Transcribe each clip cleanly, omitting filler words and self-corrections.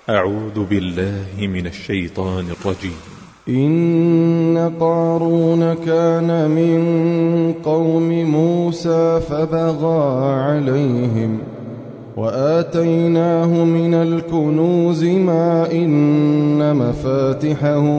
أعوذ بالله من الشيطان الرجيم. إن قارون كان من قوم موسى فبغى عليهم وآتيناه من الكنوز ما إن مفاتحه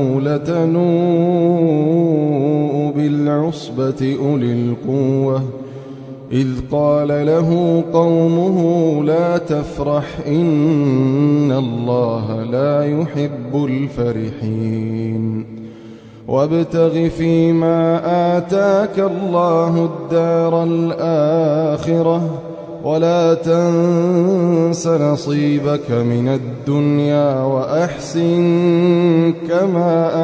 لتنوء بالعصبة أولي القوة إذ قال له قومه لا تفرح إن الله لا يحب الفرحين وابتغ فيما آتاك الله الدار الآخرة ولا تنس نصيبك من الدنيا وأحسن كما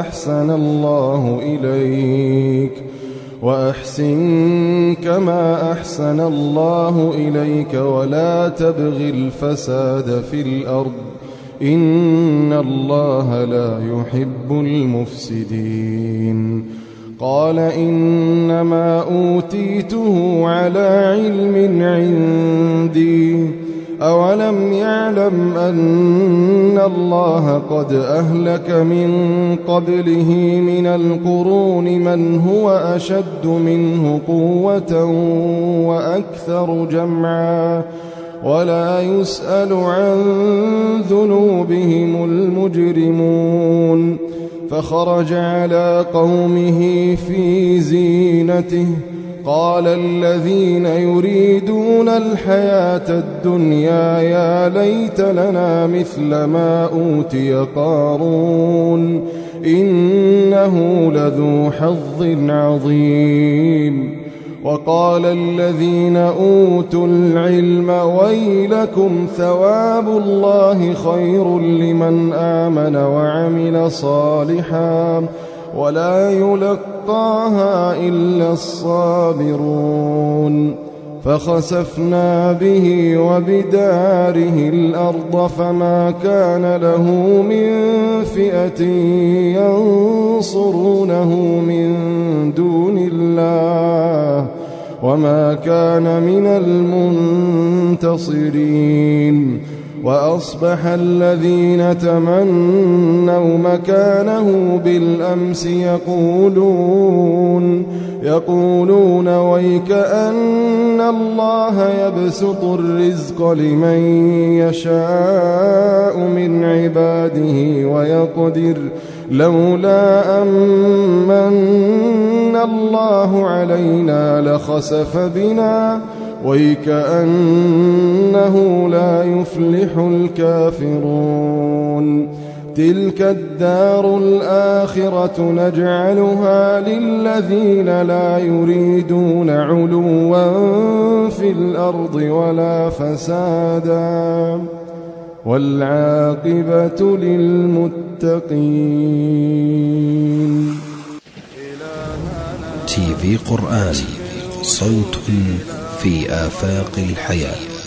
أحسن الله إليك ولا تبغ الفساد في الأرض إن الله لا يحب المفسدين. قال إنما أوتيته على علم عندي أولم يعلم أن الله قد أهلك من قبله من القرون من هو أشد منه قوة وأكثر جمعا ولا يسأل عن ذنوبهم المجرمون. فخرج على قومه في زينته قال الذين يريدون الحياة الدنيا يا ليت لنا مثل ما أوتي قارون إنه لذو حظ عظيم. وقال الذين أوتوا العلم ويلكم ثواب الله خير لمن آمن وعمل صالحا ولا يلقاها إلا الصابرون. فخسفنا به وبداره الأرض فما كان له من فئة ينصرونه من دون الله وما كان من المنتصرين. وأصبح الذين تمنوا مكانه بالأمس يقولون ويكأن الله يبسط الرزق لمن يشاء من عباده ويقدر لولا أمن الله علينا لخسف بنا ويكأنه لا يفلح الكافرون. تلك الدار الآخرة نجعلها للذين لا يريدون علوا في الأرض ولا فسادا والعاقبة للمتقين. TV قرآن صوت في آفاق الحياة.